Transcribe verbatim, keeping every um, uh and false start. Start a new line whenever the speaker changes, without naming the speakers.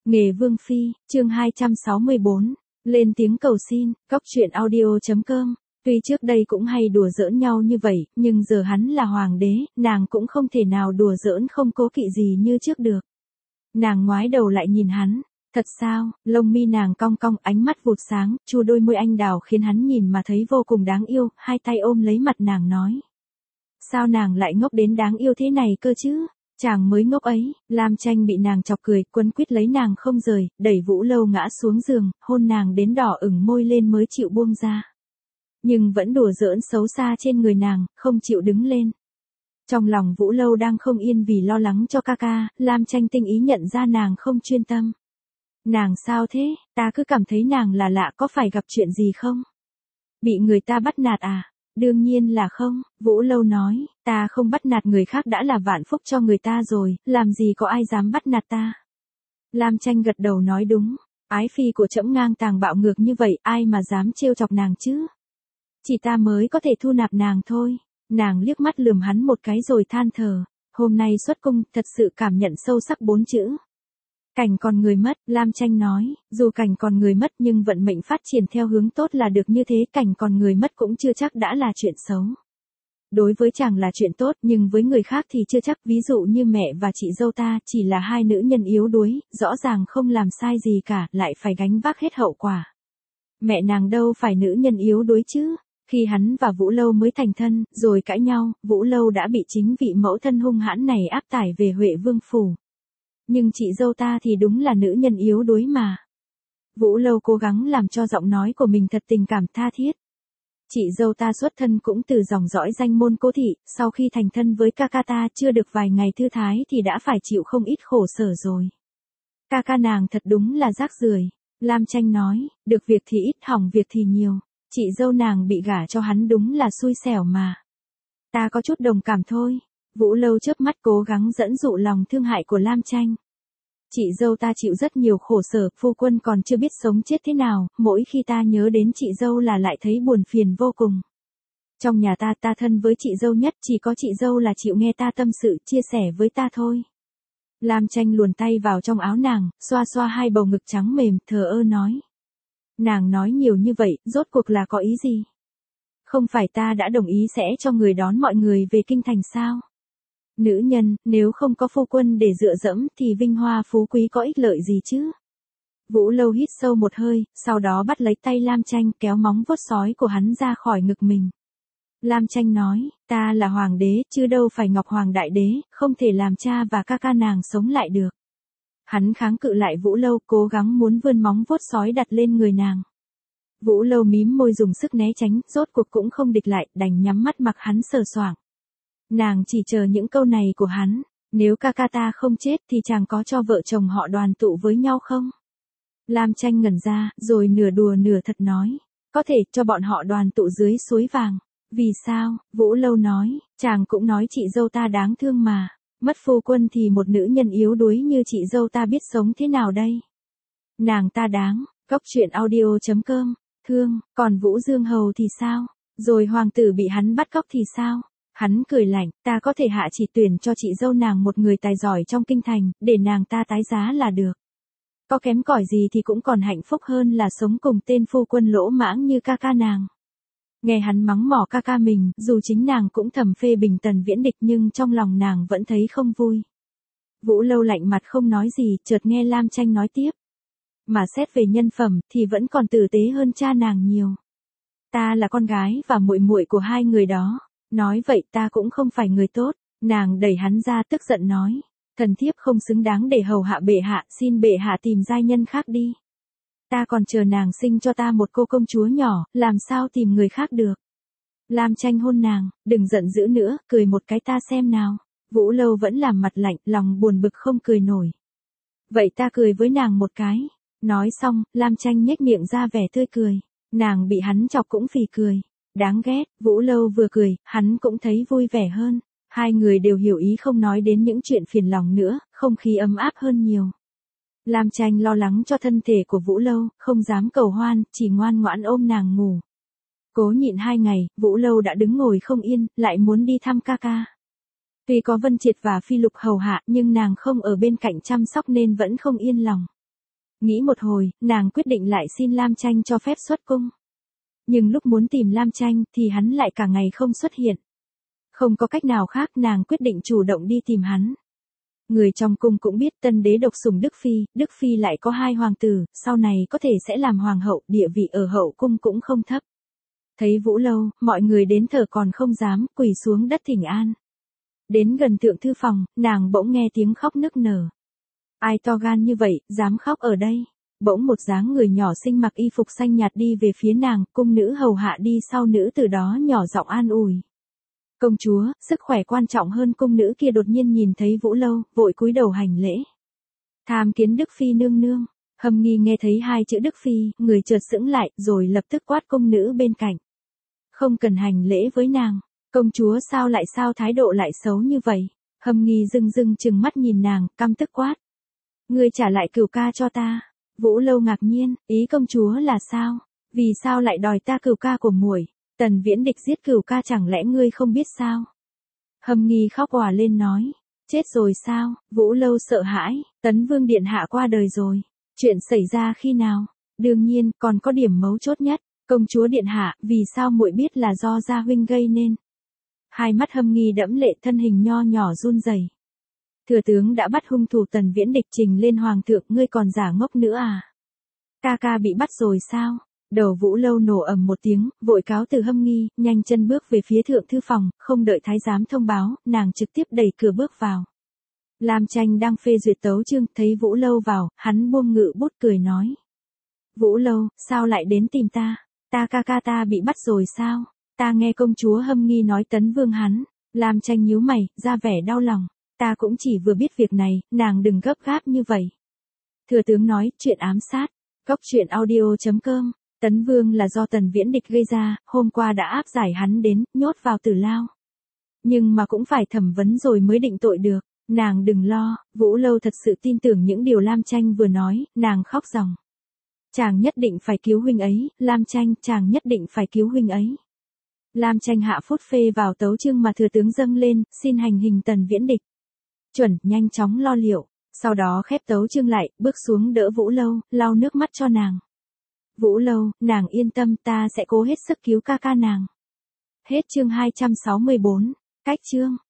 Nghề Vương Phi, chương hai trăm sáu mươi bốn, lên tiếng cầu xin, cóc truyện audio.com. Tuy trước đây cũng hay đùa giỡn nhau như vậy, nhưng giờ hắn là hoàng đế, nàng cũng không thể nào đùa giỡn không cố kỵ gì như trước được. Nàng ngoái đầu lại nhìn hắn, thật sao, lông mi nàng cong cong, ánh mắt vụt sáng, chu đôi môi anh đào khiến hắn nhìn mà thấy vô cùng đáng yêu, hai tay ôm lấy mặt nàng nói. Sao nàng lại ngốc đến đáng yêu thế này cơ chứ? Chàng mới ngốc ấy. Lam Tranh bị nàng chọc cười, quấn quýt lấy nàng không rời, đẩy Vũ Lâu ngã xuống giường, hôn nàng đến đỏ ửng môi lên mới chịu buông ra. Nhưng vẫn đùa giỡn xấu xa trên người nàng, không chịu đứng lên. Trong lòng Vũ Lâu đang không yên vì lo lắng cho ca ca, Lam Tranh tinh ý nhận ra nàng không chuyên tâm. Nàng sao thế, ta cứ cảm thấy nàng là lạ, có phải gặp chuyện gì không? Bị người ta bắt nạt à? Đương nhiên là không, Vũ Lâu nói, ta không bắt nạt người khác đã là vạn phúc cho người ta rồi, làm gì có ai dám bắt nạt ta. Lam Tranh gật đầu nói đúng, ái phi của trẫm ngang tàng bạo ngược như vậy, ai mà dám trêu chọc nàng chứ? Chỉ ta mới có thể thu nạp nàng thôi. Nàng liếc mắt lườm hắn một cái rồi than thở, hôm nay xuất cung, thật sự cảm nhận sâu sắc bốn chữ. Cảnh còn người mất, Lam Tranh nói, dù cảnh còn người mất nhưng vận mệnh phát triển theo hướng tốt là được như thế, cảnh còn người mất cũng chưa chắc đã là chuyện xấu. Đối với chàng là chuyện tốt nhưng với người khác thì chưa chắc, ví dụ như mẹ và chị dâu ta chỉ là hai nữ nhân yếu đuối, rõ ràng không làm sai gì cả, lại phải gánh vác hết hậu quả. Mẹ nàng đâu phải nữ nhân yếu đuối chứ. Khi hắn và Vũ Lâu mới thành thân, rồi cãi nhau, Vũ Lâu đã bị chính vị mẫu thân hung hãn này áp tải về Huệ Vương phủ. Nhưng chị dâu ta thì đúng là nữ nhân yếu đuối mà. Vũ Lâu cố gắng làm cho giọng nói của mình thật tình cảm tha thiết. Chị dâu ta xuất thân cũng từ dòng dõi danh môn Cố thị, sau khi thành thân với ca ca ta chưa được vài ngày thư thái thì đã phải chịu không ít khổ sở rồi. Ca ca nàng thật đúng là rác rưởi. Lam Tranh nói, được việc thì ít, hỏng việc thì nhiều. Chị dâu nàng bị gả cho hắn đúng là xui xẻo mà. Ta có chút đồng cảm thôi. Vũ Lâu chớp mắt cố gắng dẫn dụ lòng thương hại của Lam Tranh. Chị dâu ta chịu rất nhiều khổ sở, phu quân còn chưa biết sống chết thế nào, mỗi khi ta nhớ đến chị dâu là lại thấy buồn phiền vô cùng. Trong nhà ta, ta thân với chị dâu nhất, chỉ có chị dâu là chịu nghe ta tâm sự, chia sẻ với ta thôi. Lam Tranh luồn tay vào trong áo nàng, xoa xoa hai bầu ngực trắng mềm, thờ ơ nói. Nàng nói nhiều như vậy, rốt cuộc là có ý gì? Không phải ta đã đồng ý sẽ cho người đón mọi người về kinh thành sao? Nữ nhân, nếu không có phu quân để dựa dẫm thì vinh hoa phú quý có ích lợi gì chứ? Vũ Lâu hít sâu một hơi, sau đó bắt lấy tay Lam Tranh kéo móng vuốt sói của hắn ra khỏi ngực mình. Lam Tranh nói, ta là hoàng đế, chứ đâu phải Ngọc Hoàng đại đế, không thể làm cha và ca ca nàng sống lại được. Hắn kháng cự lại Vũ Lâu, cố gắng muốn vươn móng vuốt sói đặt lên người nàng. Vũ Lâu mím môi dùng sức né tránh, rốt cuộc cũng không địch lại, đành nhắm mắt mặc hắn sờ soạng. Nàng chỉ chờ những câu này của hắn, nếu ca ca ta không chết thì chàng có cho vợ chồng họ đoàn tụ với nhau không? Lam Tranh ngẩn ra, rồi nửa đùa nửa thật nói, có thể cho bọn họ đoàn tụ dưới suối vàng. Vì sao? Vũ Lâu nói, chàng cũng nói chị dâu ta đáng thương mà. Mất phu quân thì một nữ nhân yếu đuối như chị dâu ta biết sống thế nào đây? Nàng ta đáng, cóc truyện audio.com, thương, còn Vũ Dương Hầu thì sao? Rồi hoàng tử bị hắn bắt cóc thì sao? Hắn cười lạnh, ta có thể hạ chỉ tuyển cho chị dâu nàng một người tài giỏi trong kinh thành, để nàng ta tái giá là được. Có kém cỏi gì thì cũng còn hạnh phúc hơn là sống cùng tên phu quân lỗ mãng như ca ca nàng. Nghe hắn mắng mỏ ca ca mình, dù chính nàng cũng thầm phê bình Tần Viễn Địch nhưng trong lòng nàng vẫn thấy không vui. Vũ Lâu lạnh mặt không nói gì, chợt nghe Lam Tranh nói tiếp. Mà xét về nhân phẩm thì vẫn còn tử tế hơn cha nàng nhiều. Ta là con gái và muội muội của hai người đó. Nói vậy ta cũng không phải người tốt. Nàng đẩy hắn ra tức giận nói. Thần thiếp không xứng đáng để hầu hạ bệ hạ, xin bệ hạ tìm giai nhân khác đi. Ta còn chờ nàng sinh cho ta một cô công chúa nhỏ, làm sao tìm người khác được. Lam Tranh hôn nàng, đừng giận dữ nữa, cười một cái ta xem nào. Vũ Lâu vẫn làm mặt lạnh, lòng buồn bực không cười nổi. Vậy ta cười với nàng một cái. Nói xong, Lam Tranh nhếch miệng ra vẻ tươi cười. Nàng bị hắn chọc cũng phì cười. Đáng ghét, Vũ Lâu vừa cười, hắn cũng thấy vui vẻ hơn. Hai người đều hiểu ý không nói đến những chuyện phiền lòng nữa, không khí ấm áp hơn nhiều. Lam Tranh lo lắng cho thân thể của Vũ Lâu, không dám cầu hoan, chỉ ngoan ngoãn ôm nàng ngủ. Cố nhịn hai ngày, Vũ Lâu đã đứng ngồi không yên, lại muốn đi thăm ca ca. Tuy có Vân Triệt và Phi Lục hầu hạ, nhưng nàng không ở bên cạnh chăm sóc nên vẫn không yên lòng. Nghĩ một hồi, nàng quyết định lại xin Lam Tranh cho phép xuất cung. Nhưng lúc muốn tìm Lam Tranh thì hắn lại cả ngày không xuất hiện. Không có cách nào khác, nàng quyết định chủ động đi tìm hắn. Người trong cung cũng biết tân đế độc sủng Đức Phi, Đức Phi lại có hai hoàng tử, sau này có thể sẽ làm hoàng hậu, địa vị ở hậu cung cũng không thấp. Thấy Vũ Lâu, mọi người đến thở còn không dám, quỳ xuống đất thỉnh an. Đến gần thượng thư phòng, nàng bỗng nghe tiếng khóc nức nở. Ai to gan như vậy, dám khóc ở đây? Bỗng một dáng người nhỏ xinh mặc y phục xanh nhạt đi về phía nàng, cung nữ hầu hạ đi sau nữ từ đó nhỏ giọng an ủi. Công chúa, sức khỏe quan trọng hơn. Cung nữ kia đột nhiên nhìn thấy Vũ Lâu, vội cúi đầu hành lễ. Tham kiến Đức Phi nương nương. Hâm Nghi nghe thấy hai chữ Đức Phi, người chợt sững lại, rồi lập tức quát cung nữ bên cạnh. Không cần hành lễ với nàng. Công chúa sao lại sao thái độ lại xấu như vậy? Hâm Nghi dưng dưng chừng mắt nhìn nàng, căm tức quát. Ngươi trả lại cửu ca cho ta. Vũ Lâu ngạc nhiên, ý công chúa là sao? Vì sao lại đòi ta cửu ca của muội? Tần Viễn Địch giết cửu ca chẳng lẽ ngươi không biết sao? Hâm Nghi khóc òa lên nói. Chết rồi sao? Vũ Lâu sợ hãi, Tấn Vương Điện Hạ qua đời rồi. Chuyện xảy ra khi nào? Đương nhiên, còn có điểm mấu chốt nhất. Công chúa Điện Hạ, vì sao muội biết là do gia huynh gây nên? Hai mắt Hâm Nghi đẫm lệ, thân hình nho nhỏ run rẩy. Thừa tướng đã bắt hung thủ Tần Viễn Địch trình lên hoàng thượng, ngươi còn giả ngốc nữa à? Ca ca bị bắt rồi sao? Đầu Vũ Lâu nổ ầm một tiếng, vội cáo từ Hâm Nghi, nhanh chân bước về phía thượng thư phòng, không đợi thái giám thông báo, nàng trực tiếp đẩy cửa bước vào. Lam Tranh đang phê duyệt tấu chương, thấy Vũ Lâu vào, hắn buông ngự bút cười nói. Vũ Lâu, sao lại đến tìm ta? Ta ca ca ta bị bắt rồi sao? Ta nghe công chúa Hâm Nghi nói Tấn Vương hắn. Lam Tranh nhíu mày, ra vẻ đau lòng. Ta cũng chỉ vừa biết việc này, nàng đừng gấp gáp như vậy. Thừa tướng nói, chuyện ám sát. Góc truyện audio chấm com. Tấn Vương là do Tần Viễn Địch gây ra, hôm qua đã áp giải hắn đến, nhốt vào tử lao. Nhưng mà cũng phải thẩm vấn rồi mới định tội được. Nàng đừng lo, Vũ Lâu thật sự tin tưởng những điều Lam Tranh vừa nói, nàng khóc ròng. Chàng nhất định phải cứu huynh ấy, Lam Tranh, chàng nhất định phải cứu huynh ấy. Lam Tranh hạ phút phê vào tấu chương mà thừa tướng dâng lên, xin hành hình Tần Viễn Địch. Chuẩn, nhanh chóng lo liệu, sau đó khép tấu chương lại, bước xuống đỡ Vũ Lâu, lau nước mắt cho nàng. Vũ Lâu, nàng yên tâm, ta sẽ cố hết sức cứu ca ca nàng. Hết chương hai trăm sáu mươi bốn, cách chương.